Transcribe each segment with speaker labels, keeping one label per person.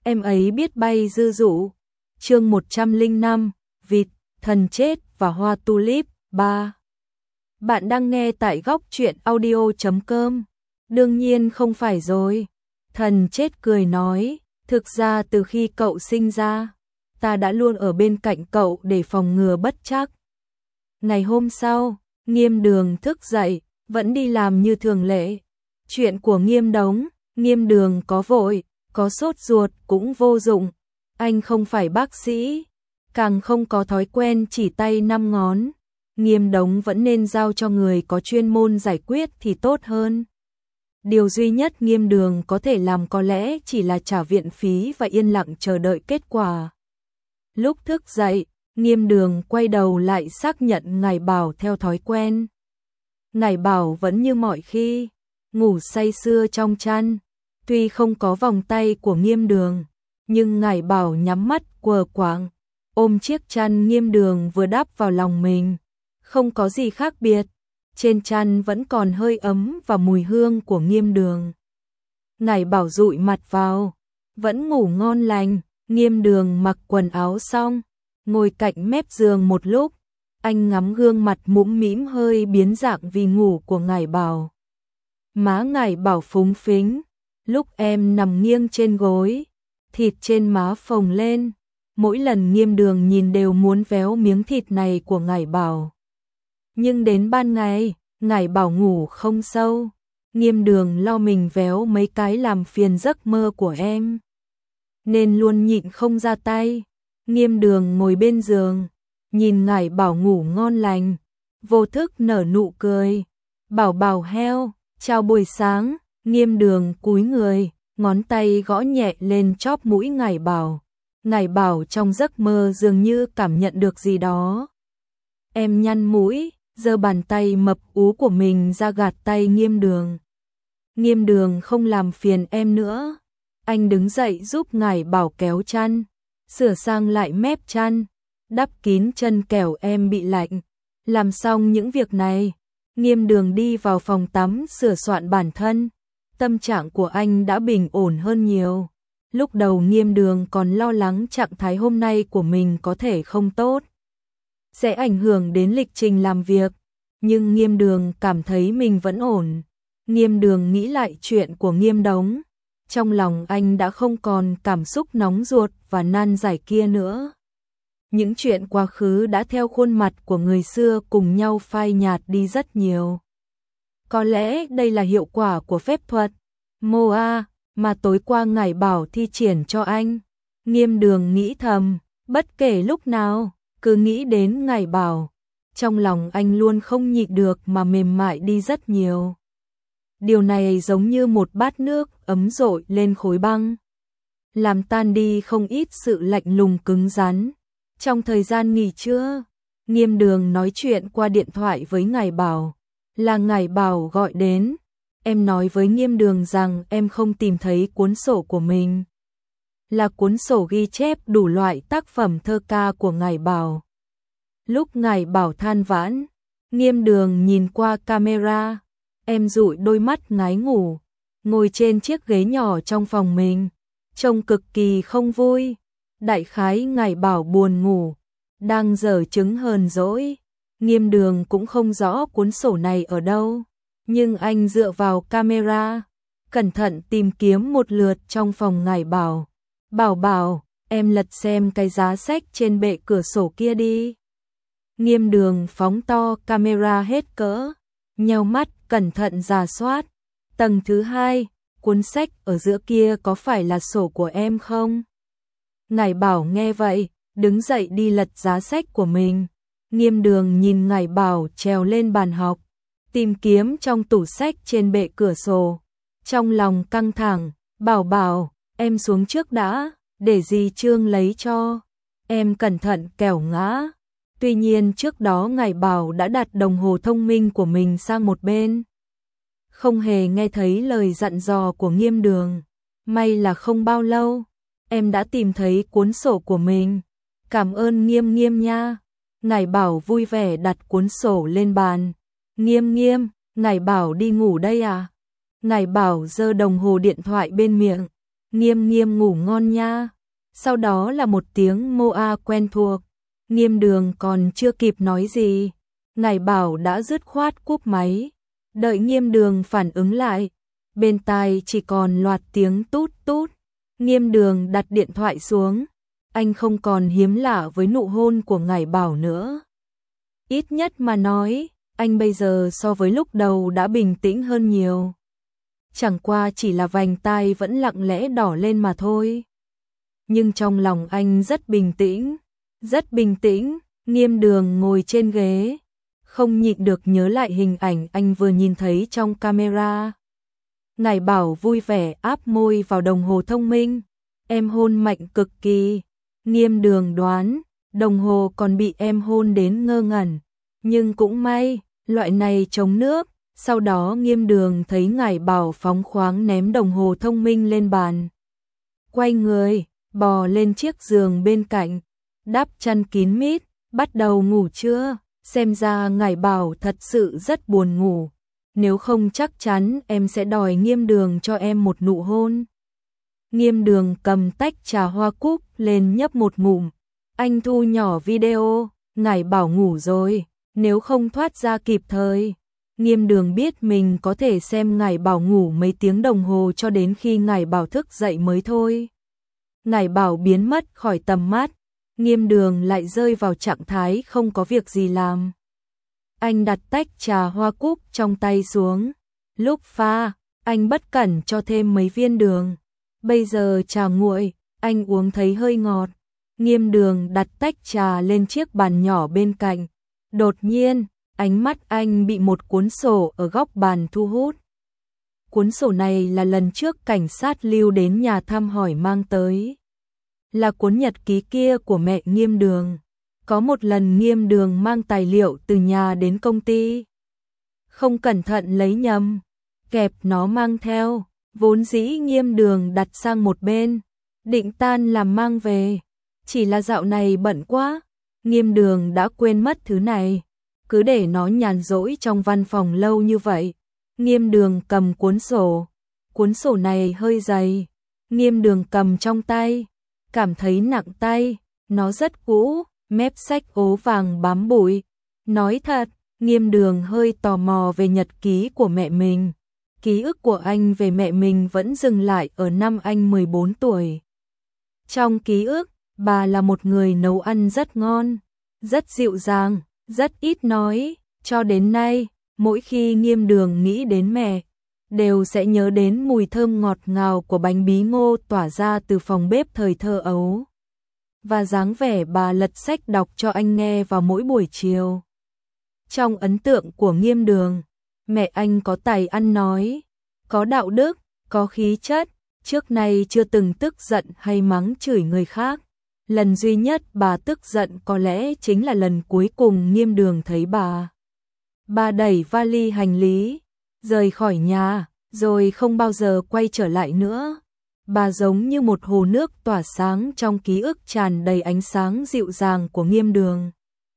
Speaker 1: em ấy biết bay dư dụ. Chương 105, vịt, thần chết và hoa tulip 3. Bạn đang nghe tại góc truyện audio.com. Đương nhiên không phải rồi. Thần chết cười nói, thực ra từ khi cậu sinh ra, ta đã luôn ở bên cạnh cậu để phòng ngừa bất trắc. Ngày hôm sau, Nghiêm Đường thức dậy, vẫn đi làm như thường lệ. Chuyện của Nghiêm Đống, Nghiêm Đường có vội, có sốt ruột cũng vô dụng. Anh không phải bác sĩ, càng không có thói quen chỉ tay năm ngón. Nghiêm Đống vẫn nên giao cho người có chuyên môn giải quyết thì tốt hơn. Điều duy nhất Nghiêm Đường có thể làm có lẽ chỉ là trả viện phí và yên lặng chờ đợi kết quả. Lúc thức dậy, Nghiêm Đường quay đầu lại xác nhận Ngải Bảo theo thói quen. Ngải Bảo vẫn như mọi khi, ngủ say sưa trong chăn. Tuy không có vòng tay của Nghiêm Đường, nhưng Ngải Bảo nhắm mắt quờ quạng, ôm chiếc chăn Nghiêm Đường vừa đắp vào lòng mình. Không có gì khác biệt, trên chăn vẫn còn hơi ấm và mùi hương của Nghiêm Đường. Ngải Bảo dụi mặt vào, vẫn ngủ ngon lành. Nghiêm Đường mặc quần áo xong, ngồi cạnh mép giường một lúc, anh ngắm gương mặt mũm mĩm hơi biến dạng vì ngủ của Ngải Bảo. Má Ngải Bảo phúng phính, lúc em nằm nghiêng trên gối, thịt trên má phồng lên, mỗi lần Nghiêm Đường nhìn đều muốn véo miếng thịt này của Ngải Bảo. Nhưng đến ban ngày, Ngải Bảo ngủ không sâu, Nghiêm Đường lo mình véo mấy cái làm phiền giấc mơ của em, nên luôn nhịn không ra tay. Nghiêm Đường ngồi bên giường, nhìn Ngải Bảo ngủ ngon lành, vô thức nở nụ cười. Bảo Bảo heo, chào buổi sáng. Nghiêm Đường cúi người, ngón tay gõ nhẹ lên chóp mũi Ngải Bảo. Ngải Bảo trong giấc mơ dường như cảm nhận được gì đó. Em nhăn mũi, giơ bàn tay mập ú của mình ra gạt tay Nghiêm Đường. Nghiêm Đường không làm phiền em nữa. Anh đứng dậy giúp Ngải Bảo kéo chăn, sửa sang lại mép chăn, đắp kín chân kẻo em bị lạnh. Làm xong những việc này, Nghiêm Đường đi vào phòng tắm sửa soạn bản thân. Tâm trạng của anh đã bình ổn hơn nhiều. Lúc đầu Nghiêm Đường còn lo lắng trạng thái hôm nay của mình có thể không tốt, sẽ ảnh hưởng đến lịch trình làm việc. Nhưng Nghiêm Đường cảm thấy mình vẫn ổn. Nghiêm Đường nghĩ lại chuyện của Nghiêm Đống. Trong lòng anh đã không còn cảm xúc nóng ruột và nan giải kia nữa. Những chuyện quá khứ đã theo khuôn mặt của người xưa cùng nhau phai nhạt đi rất nhiều. Có lẽ đây là hiệu quả của phép thuật MOA mà tối qua Ngải Bảo thi triển cho anh. Nghiêm Đường nghĩ thầm, bất kể lúc nào, cứ nghĩ đến Ngải Bảo, trong lòng anh luôn không nhịn được mà mềm mại đi rất nhiều. Điều này giống như một bát nước ấm dội lên khối băng, làm tan đi không ít sự lạnh lùng cứng rắn. Trong thời gian nghỉ trưa, Nghiêm Đường nói chuyện qua điện thoại với Ngải Bảo. Là Ngải Bảo gọi đến. Em nói với Nghiêm Đường rằng em không tìm thấy cuốn sổ của mình. Là cuốn sổ ghi chép đủ loại tác phẩm thơ ca của Ngải Bảo. Lúc Ngải Bảo than vãn, Nghiêm Đường nhìn qua camera. Em dụi đôi mắt ngái ngủ, ngồi trên chiếc ghế nhỏ trong phòng mình, trông cực kỳ không vui. Đại khái Ngải Bảo buồn ngủ, đang giở trứng hờn dỗi. Nghiêm Đường cũng không rõ cuốn sổ này ở đâu, nhưng anh dựa vào camera, cẩn thận tìm kiếm một lượt trong phòng Ngải Bảo. Bảo Bảo, em lật xem cái giá sách trên bệ cửa sổ kia đi. Nghiêm Đường phóng to camera hết cỡ, nheo mắt cẩn thận rà soát. Tầng thứ 2, cuốn sách ở giữa kia có phải là sổ của em không? Ngải Bảo nghe vậy, đứng dậy đi lật giá sách của mình. Nghiêm Đường nhìn Ngải Bảo trèo lên bàn học, tìm kiếm trong tủ sách trên bệ cửa sổ. Trong lòng căng thẳng, Bảo Bảo, em xuống trước đã, để dì Trương lấy cho. Em cẩn thận kẻo ngã. Tuy nhiên trước đó Ngải Bảo đã đặt đồng hồ thông minh của mình sang một bên, không hề nghe thấy lời dặn dò của Nghiêm Đường. May là không bao lâu, em đã tìm thấy cuốn sổ của mình. Cảm ơn Nghiêm Nghiêm nha. Ngải Bảo vui vẻ đặt cuốn sổ lên bàn. Nghiêm Nghiêm, Ngải Bảo đi ngủ đây à? Ngải Bảo giơ đồng hồ điện thoại bên miệng. Nghiêm Nghiêm ngủ ngon nha. Sau đó là một tiếng Moa quen thuộc. Nghiêm Đường còn chưa kịp nói gì, Ngải Bảo đã dứt khoát cúp máy. Đợi Nghiêm Đường phản ứng lại, bên tai chỉ còn loạt tiếng tút tút. Nghiêm Đường đặt điện thoại xuống, anh không còn hiếm lạ với nụ hôn của Ngải Bảo nữa. Ít nhất mà nói, anh bây giờ so với lúc đầu đã bình tĩnh hơn nhiều. Chẳng qua chỉ là vành tai vẫn lặng lẽ đỏ lên mà thôi. Nhưng trong lòng anh rất bình tĩnh, rất bình tĩnh. Nghiêm Đường ngồi trên ghế, không nhịn được nhớ lại hình ảnh anh vừa nhìn thấy trong camera. Ngải Bảo vui vẻ áp môi vào đồng hồ thông minh. Em hôn mạnh cực kỳ. Nghiêm Đường đoán, đồng hồ còn bị em hôn đến ngơ ngẩn. Nhưng cũng may, loại này chống nước. Sau đó Nghiêm Đường thấy Ngải Bảo phóng khoáng ném đồng hồ thông minh lên bàn. Quay người, bò lên chiếc giường bên cạnh, đắp chăn kín mít, bắt đầu ngủ chưa? Xem ra Ngải Bảo thật sự rất buồn ngủ. Nếu không chắc chắn em sẽ đòi Nghiêm Đường cho em một nụ hôn. Nghiêm Đường cầm tách trà hoa cúc lên nhấp một ngụm. Anh thu nhỏ video, Ngải Bảo ngủ rồi, nếu không thoát ra kịp thời. Nghiêm Đường biết mình có thể xem Ngải Bảo ngủ mấy tiếng đồng hồ cho đến khi Ngải Bảo thức dậy mới thôi. Ngải Bảo biến mất khỏi tầm mắt, Nghiêm Đường lại rơi vào trạng thái không có việc gì làm. Anh đặt tách trà hoa cúc trong tay xuống. Lúc pha, anh bất cẩn cho thêm mấy viên đường. Bây giờ trà nguội, anh uống thấy hơi ngọt. Nghiêm Đường đặt tách trà lên chiếc bàn nhỏ bên cạnh. Đột nhiên, ánh mắt anh bị một cuốn sổ ở góc bàn thu hút. Cuốn sổ này là lần trước cảnh sát Lưu đến nhà thăm hỏi mang tới. Là cuốn nhật ký kia của mẹ Nghiêm Đường. Có một lần Nghiêm Đường mang tài liệu từ nhà đến công ty. Không cẩn thận lấy nhầm, kẹp nó mang theo. Vốn dĩ Nghiêm Đường đặt sang một bên, định tan làm mang về. Chỉ là dạo này bận quá, Nghiêm Đường đã quên mất thứ này. Cứ để nó nhàn rỗi trong văn phòng lâu như vậy. Nghiêm Đường cầm cuốn sổ này hơi dày. Nghiêm Đường cầm trong tay, cảm thấy nặng tay, nó rất cũ, mép sách ố vàng bám bụi. Nói thật, Nghiêm Đường hơi tò mò về nhật ký của mẹ mình. Ký ức của anh về mẹ mình vẫn dừng lại ở năm anh 14 tuổi. Trong ký ức, bà là một người nấu ăn rất ngon, rất dịu dàng, rất ít nói. Cho đến nay, mỗi khi Nghiêm Đường nghĩ đến mẹ, đều sẽ nhớ đến mùi thơm ngọt ngào của bánh bí ngô tỏa ra từ phòng bếp thời thơ ấu. Và dáng vẻ bà lật sách đọc cho anh nghe vào mỗi buổi chiều. Trong ấn tượng của Nghiêm Đường, mẹ anh có tài ăn nói, có đạo đức, có khí chất, trước nay chưa từng tức giận hay mắng chửi người khác. Lần duy nhất bà tức giận có lẽ chính là lần cuối cùng Nghiêm Đường thấy bà. Bà đẩy vali hành lý, rời khỏi nhà, rồi không bao giờ quay trở lại nữa. Bà giống như một hồ nước tỏa sáng trong ký ức tràn đầy ánh sáng dịu dàng của Nghiêm Đường.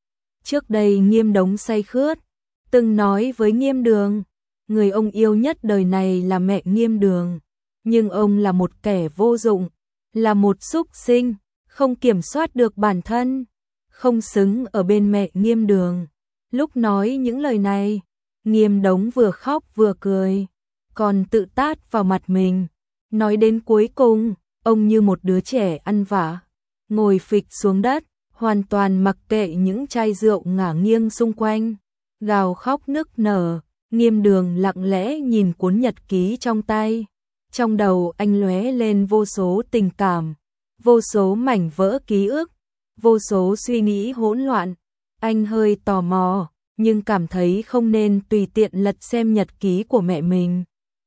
Speaker 1: Trước đây Nghiêm Đống say khướt, từng nói với Nghiêm Đường, người ông yêu nhất đời này là mẹ Nghiêm Đường. Nhưng ông là một kẻ vô dụng, là một súc sinh, không kiểm soát được bản thân, không xứng ở bên mẹ Nghiêm Đường. Lúc nói những lời này, Nghiêm Đống vừa khóc vừa cười, còn tự tát vào mặt mình. Nói đến cuối cùng, ông như một đứa trẻ ăn vạ, ngồi phịch xuống đất, hoàn toàn mặc kệ những chai rượu ngả nghiêng xung quanh, gào khóc nức nở. Nghiêm Đường lặng lẽ nhìn cuốn nhật ký trong tay, trong đầu anh lóe lên vô số tình cảm, vô số mảnh vỡ ký ức, vô số suy nghĩ hỗn loạn. Anh hơi tò mò, nhưng cảm thấy không nên tùy tiện lật xem nhật ký của mẹ mình.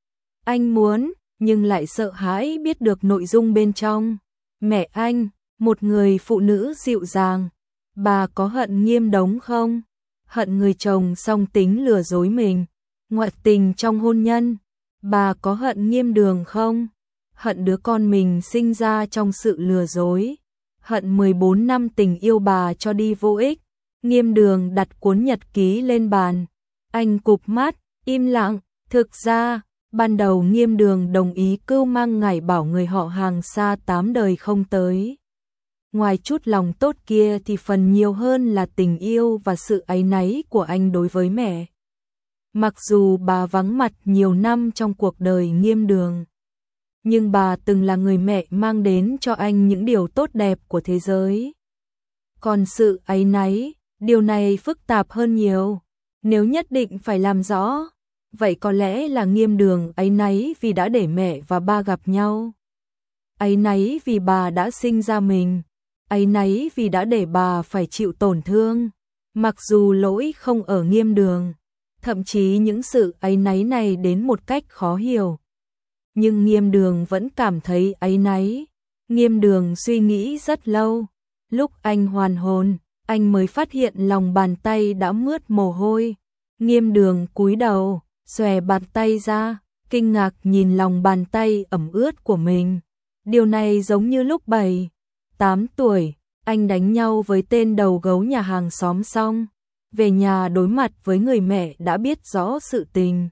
Speaker 1: Anh muốn, nhưng lại sợ hãi biết được nội dung bên trong. Mẹ anh, một người phụ nữ dịu dàng, bà có hận Nghiêm Đống không? Hận người chồng song tính lừa dối mình, ngoại tình trong hôn nhân. Bà có hận Nghiêm Đường không? Hận đứa con mình sinh ra trong sự lừa dối. Hận 14 năm tình yêu bà cho đi vô ích. Nghiêm Đường đặt cuốn nhật ký lên bàn. Anh cụp mắt, im lặng. Thực ra, Ban đầu Nghiêm Đường đồng ý cưu mang Ngải Bảo người họ hàng xa 8 đời không tới. Ngoài chút lòng tốt kia thì phần nhiều hơn là tình yêu và sự áy náy của anh đối với mẹ. Mặc dù bà vắng mặt nhiều năm trong cuộc đời Nghiêm Đường, nhưng bà từng là người mẹ mang đến cho anh những điều tốt đẹp của thế giới. Còn sự áy náy, điều này phức tạp hơn nhiều. Nếu nhất định phải làm rõ, vậy có lẽ là Nghiêm Đường áy náy vì đã để mẹ và ba gặp nhau. Áy náy vì bà đã sinh ra mình. Áy náy vì đã để bà phải chịu tổn thương. Mặc dù lỗi không ở Nghiêm Đường, thậm chí những sự áy náy này đến một cách khó hiểu, nhưng Nghiêm Đường vẫn cảm thấy áy náy. Nghiêm Đường suy nghĩ rất lâu. Lúc anh hoàn hồn, anh mới phát hiện lòng bàn tay đã mướt mồ hôi. Nghiêm Đường cúi đầu, xòe bàn tay ra, kinh ngạc nhìn lòng bàn tay ẩm ướt của mình. Điều này giống như lúc 7, 8 tuổi, anh đánh nhau với tên đầu gấu nhà hàng xóm xong, về nhà đối mặt với người mẹ đã biết rõ sự tình.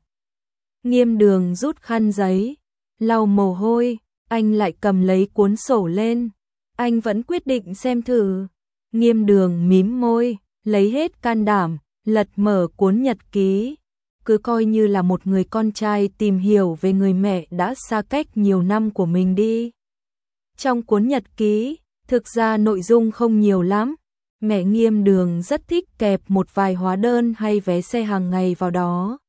Speaker 1: Nghiêm Đường rút khăn giấy, lau mồ hôi, anh lại cầm lấy cuốn sổ lên. Anh vẫn quyết định xem thử. Nghiêm Đường mím môi, lấy hết can đảm, lật mở cuốn nhật ký. Cứ coi như là một người con trai tìm hiểu về người mẹ đã xa cách nhiều năm của mình đi. Trong cuốn nhật ký, thực ra nội dung không nhiều lắm. Mẹ Nghiêm Đường rất thích kẹp một vài hóa đơn hay vé xe hàng ngày vào đó.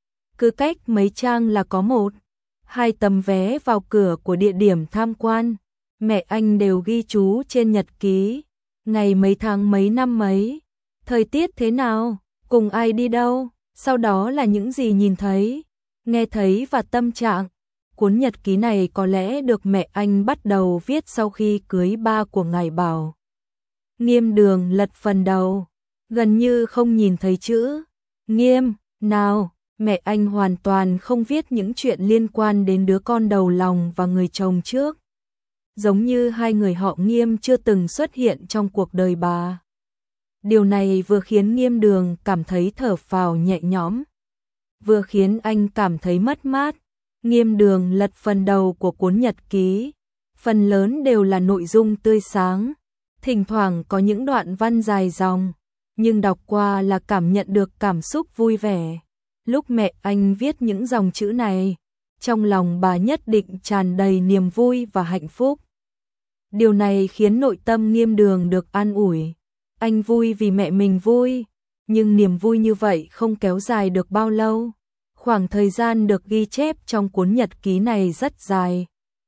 Speaker 1: Cứ cách mấy trang là có 1, 2 tấm vé vào cửa của địa điểm tham quan. Mẹ anh đều ghi chú trên nhật ký, ngày mấy tháng mấy năm mấy, thời tiết thế nào, cùng ai đi đâu, sau đó là những gì nhìn thấy, nghe thấy và tâm trạng. Cuốn nhật ký này có lẽ được mẹ anh bắt đầu viết sau khi cưới ba của Ngải Bảo. Nghiêm Đường lật phần đầu, gần như không nhìn thấy chữ Nghiêm nào. Mẹ anh hoàn toàn không viết những chuyện liên quan đến đứa con đầu lòng và người chồng trước. Giống như hai người họ Nghiêm chưa từng xuất hiện trong cuộc đời bà. Điều này vừa khiến Nghiêm Đường cảm thấy thở phào nhẹ nhõm, vừa khiến anh cảm thấy mất mát. Nghiêm Đường lật phần đầu của cuốn nhật ký, phần lớn đều là nội dung tươi sáng, thỉnh thoảng có những đoạn văn dài dòng, nhưng đọc qua là cảm nhận được cảm xúc vui vẻ. Lúc mẹ anh viết những dòng chữ này, trong lòng bà nhất định tràn đầy niềm vui và hạnh phúc. Điều này khiến nội tâm Nghiêm Đường được an ủi. Anh vui vì mẹ mình vui, nhưng niềm vui như vậy không kéo dài được bao lâu. Khoảng thời gian được ghi chép trong cuốn nhật ký này rất dài.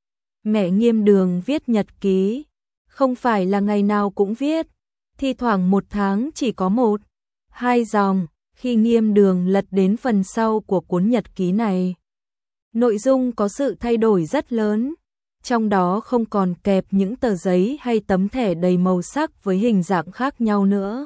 Speaker 1: Mẹ Nghiêm Đường viết nhật ký, không phải là ngày nào cũng viết, thi thoảng một tháng chỉ có 1, 2 dòng. Khi Nghiêm Đường lật đến phần sau của cuốn nhật ký này, nội dung có sự thay đổi rất lớn. Trong đó không còn kẹp những tờ giấy hay tấm thẻ đầy màu sắc với hình dạng khác nhau nữa.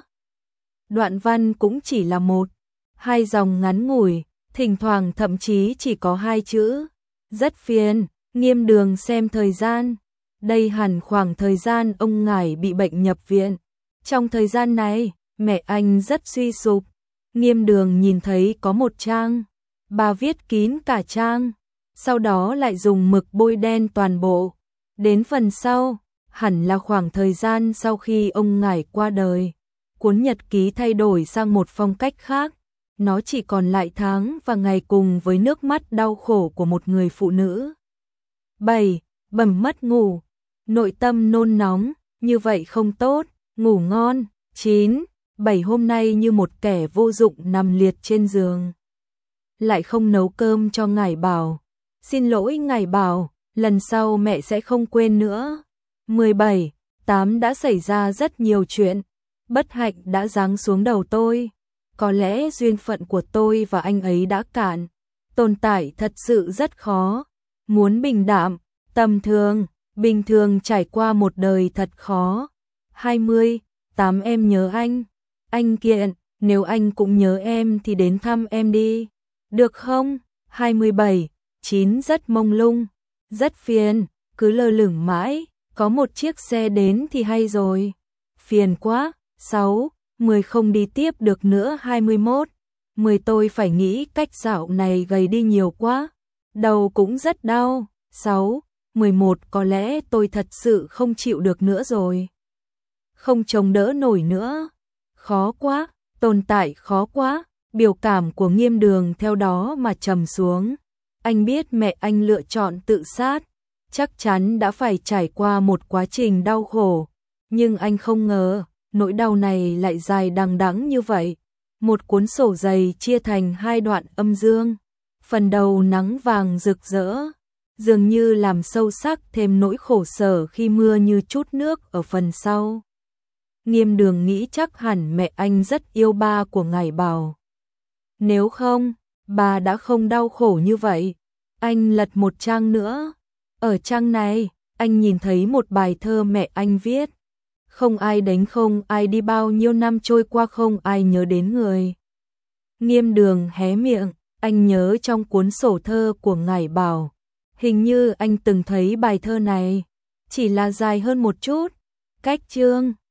Speaker 1: Đoạn văn cũng chỉ là 1, 2 dòng ngắn ngủi, thỉnh thoảng thậm chí chỉ có 2 chữ. Rất phiền. Nghiêm Đường xem thời gian. Đây hẳn khoảng thời gian ông Ngải bị bệnh nhập viện. Trong thời gian này, mẹ anh rất suy sụp. Nghiêm Đường nhìn thấy có một trang, bà viết kín cả trang, sau đó lại dùng mực bôi đen toàn bộ. Đến phần sau, hẳn là khoảng thời gian sau khi ông Ngải qua đời, cuốn nhật ký thay đổi sang một phong cách khác. Nó chỉ còn lại tháng và ngày cùng với nước mắt đau khổ của một người phụ nữ. 7. Bầm mất ngủ, nội tâm nôn nóng, như vậy không tốt, ngủ ngon. 9. 7. Hôm nay như một kẻ vô dụng nằm liệt trên giường, lại không nấu cơm cho Ngải Bảo. Xin lỗi Ngải Bảo, lần sau mẹ sẽ không quên nữa. 17. 8. Đã xảy ra rất nhiều chuyện, bất hạnh đã giáng xuống đầu tôi. Có lẽ duyên phận của tôi và anh ấy đã cạn. Tồn tại thật sự rất khó. Muốn bình đạm, tầm thường, bình thường trải qua một đời thật khó. 20. 8. Em nhớ anh. Anh Kiện, nếu anh cũng nhớ em thì đến thăm em đi, được không? 27. 9. Rất mông lung, rất phiền, cứ lơ lửng mãi, có một chiếc xe đến thì hay rồi. Phiền quá. 6. 10. Không đi tiếp được nữa. 21. 10. Tôi phải nghĩ cách dạo này gầy đi nhiều quá. đầu cũng rất đau. 6, 11 có lẽ tôi thật sự không chịu được nữa rồi. Không chống đỡ nổi nữa. Khó quá, tồn tại khó quá. Biểu cảm của Nghiêm Đường theo đó mà trầm xuống. Anh biết mẹ anh lựa chọn tự sát, chắc chắn đã phải trải qua một quá trình đau khổ. Nhưng anh không ngờ, nỗi đau này lại dài đằng đẵng như vậy. Một cuốn sổ dày chia thành 2 đoạn âm dương. Phần đầu nắng vàng rực rỡ, dường như làm sâu sắc thêm nỗi khổ sở khi mưa như chút nước ở phần sau. Nghiêm Đường nghĩ chắc hẳn mẹ anh rất yêu ba của Ngải Bảo. Nếu không, bà đã không đau khổ như vậy. Anh lật một trang nữa. Ở trang này, anh nhìn thấy một bài thơ mẹ anh viết. Không ai đánh không ai đi, bao nhiêu năm trôi qua không ai nhớ đến người. Nghiêm Đường hé miệng, anh nhớ trong cuốn sổ thơ của Ngải Bảo. Hình như anh từng thấy bài thơ này, chỉ là dài hơn một chút. Cách chương